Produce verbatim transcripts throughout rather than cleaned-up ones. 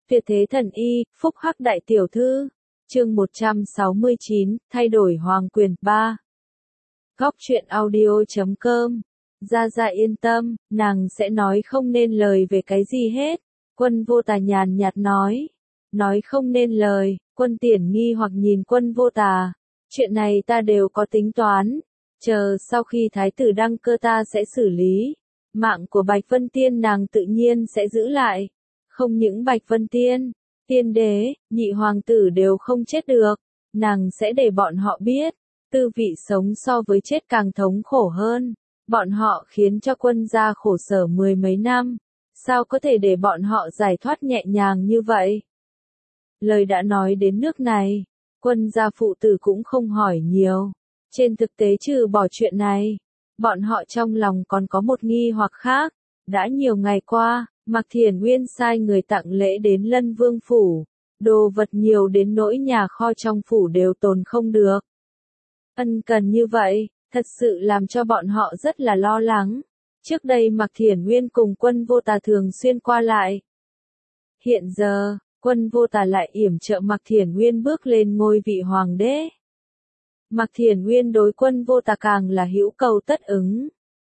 Tuyệt thế thần y, phúc hắc đại tiểu thư. Chương một trăm sáu mươi chín, thay đổi hoàng quyền ba. Góc truyện audio chấm com. Gia Gia yên tâm, nàng sẽ nói không nên lời về cái gì hết. Quân Vô Tà nhàn nhạt nói. Nói không nên lời, Quân Tiễn nghi hoặc nhìn Quân Vô Tà. Chuyện này ta đều có tính toán. Chờ sau khi thái tử đăng cơ ta sẽ xử lý. Mạng của Bạch Vân Tiên nàng tự nhiên sẽ giữ lại. Không những Bạch Vân Tiên, Tiên đế, nhị hoàng tử đều không chết được. Nàng sẽ để bọn họ biết. Tư vị sống so với chết càng thống khổ hơn. Bọn họ khiến cho quân gia khổ sở mười mấy năm. Sao có thể để bọn họ giải thoát nhẹ nhàng như vậy? Lời đã nói đến nước này. Quân gia phụ tử cũng không hỏi nhiều. Trên thực tế trừ bỏ chuyện này. Bọn họ trong lòng còn có một nghi hoặc khác. Đã nhiều ngày qua, Mạc Thiển Uyên sai người tặng lễ đến Lân Vương phủ. Đồ vật nhiều đến nỗi nhà kho trong phủ đều tồn không được. Ân cần như vậy, thật sự làm cho bọn họ rất là lo lắng. Trước đây Mạc Thiển Uyên cùng Quân Vô Tà thường xuyên qua lại. Hiện giờ, Quân Vô Tà lại yểm trợ Mạc Thiển Uyên bước lên ngôi vị hoàng đế. Mạc Thiển Uyên đối Quân Vô Tà càng là hữu cầu tất ứng.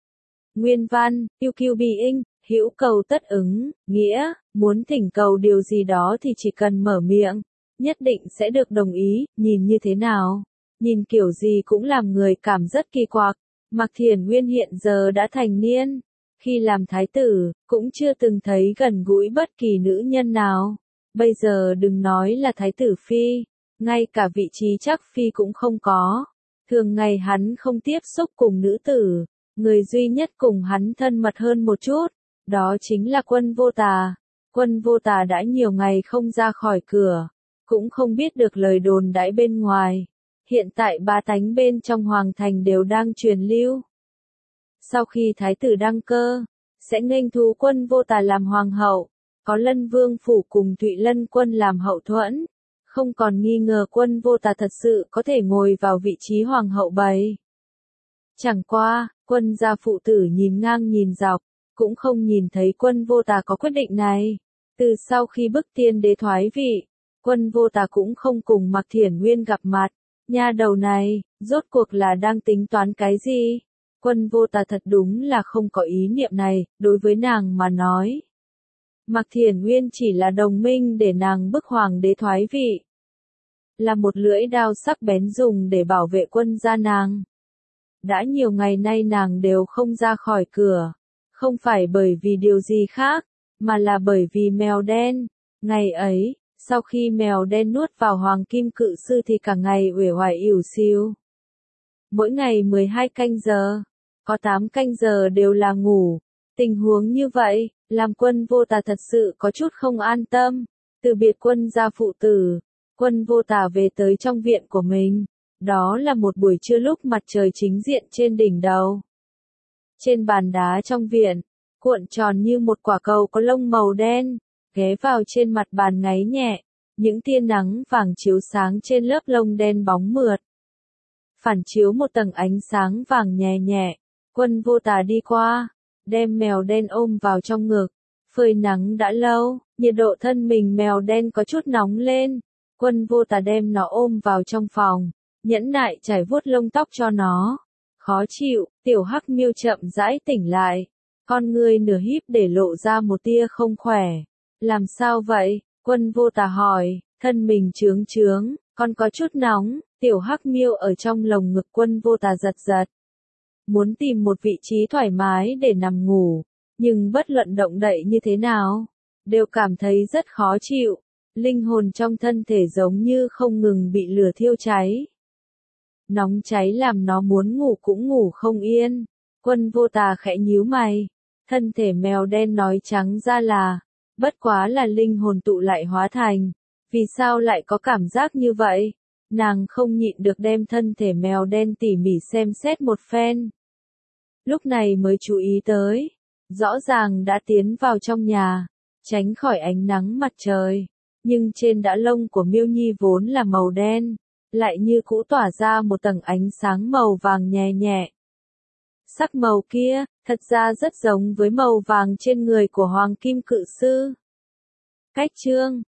Nguyên văn, Q Q Being, hữu cầu tất ứng, nghĩa, muốn thỉnh cầu điều gì đó thì chỉ cần mở miệng, nhất định sẽ được đồng ý, nhìn như thế nào, nhìn kiểu gì cũng làm người cảm rất kỳ quặc. Mạc Thiển Uyên hiện giờ đã thành niên, khi làm thái tử, cũng chưa từng thấy gần gũi bất kỳ nữ nhân nào, bây giờ đừng nói là thái tử phi, ngay cả vị trí chắc phi cũng không có, thường ngày hắn không tiếp xúc cùng nữ tử, người duy nhất cùng hắn thân mật hơn một chút. Đó chính là Quân Vô Tà. Quân Vô Tà đã nhiều ngày không ra khỏi cửa, cũng không biết được lời đồn đãi bên ngoài. Hiện tại bá tánh bên trong hoàng thành đều đang truyền lưu. Sau khi thái tử đăng cơ, sẽ nghênh thú Quân Vô Tà làm hoàng hậu, có Lân Vương phủ cùng Thụy Lân quân làm hậu thuẫn, không còn nghi ngờ Quân Vô Tà thật sự có thể ngồi vào vị trí hoàng hậu bầy. Chẳng qua, Quân gia phụ tử nhìn ngang nhìn dọc, cũng không nhìn thấy Quân Vô Tà có quyết định này. Từ sau khi bức tiên đế thoái vị, Quân Vô Tà cũng không cùng Mạc Thiển Uyên gặp mặt. Nha đầu này, rốt cuộc là đang tính toán cái gì? Quân Vô Tà thật đúng là không có ý niệm này, đối với nàng mà nói. Mạc Thiển Uyên chỉ là đồng minh để nàng bức hoàng đế thoái vị. Là một lưỡi đao sắc bén dùng để bảo vệ quân gia nàng. Đã nhiều ngày nay nàng đều không ra khỏi cửa. Không phải bởi vì điều gì khác, mà là bởi vì mèo đen. Ngày ấy, sau khi mèo đen nuốt vào hoàng kim cự sư thì cả ngày uể oải ỉu xìu. Mỗi ngày mười hai canh giờ, có tám canh giờ đều là ngủ. Tình huống như vậy, làm Quân Vô Tà thật sự có chút không an tâm. Từ biệt quân gia phụ tử, Quân Vô Tà về tới trong viện của mình. Đó là một buổi trưa lúc mặt trời chính diện trên đỉnh đầu. Trên bàn đá trong viện, cuộn tròn như một quả cầu có lông màu đen, ghé vào trên mặt bàn ngáy nhẹ, những tia nắng vàng chiếu sáng trên lớp lông đen bóng mượt. Phản chiếu một tầng ánh sáng vàng nhẹ nhẹ, Quân Vô Tà đi qua, đem mèo đen ôm vào trong ngực, phơi nắng đã lâu, nhiệt độ thân mình mèo đen có chút nóng lên, Quân Vô Tà đem nó ôm vào trong phòng, nhẫn nại chải vuốt lông tóc cho nó. Khó chịu, tiểu hắc miêu chậm rãi tỉnh lại. Con ngươi nửa híp để lộ ra một tia không khỏe. Làm sao vậy? Quân Vô Tà hỏi, thân mình trướng trướng, con có chút nóng. Tiểu hắc miêu ở trong lồng ngực Quân Vô Tà giật giật. Muốn tìm một vị trí thoải mái để nằm ngủ. Nhưng bất luận động đậy như thế nào, đều cảm thấy rất khó chịu. Linh hồn trong thân thể giống như không ngừng bị lửa thiêu cháy. Nóng cháy làm nó muốn ngủ cũng ngủ không yên. Quân Vô Tà khẽ nhíu mày. Thân thể mèo đen nói trắng ra là, bất quá là linh hồn tụ lại hóa thành. Vì sao lại có cảm giác như vậy? Nàng không nhịn được đem thân thể mèo đen tỉ mỉ xem xét một phen. Lúc này mới chú ý tới. Rõ ràng đã tiến vào trong nhà, tránh khỏi ánh nắng mặt trời. Nhưng trên đã lông của Miêu Nhi vốn là màu đen, lại như cũ tỏa ra một tầng ánh sáng màu vàng nhẹ nhẹ. Sắc màu kia, thật ra rất giống với màu vàng trên người của Hoàng Kim Cự Sư. Cách chương,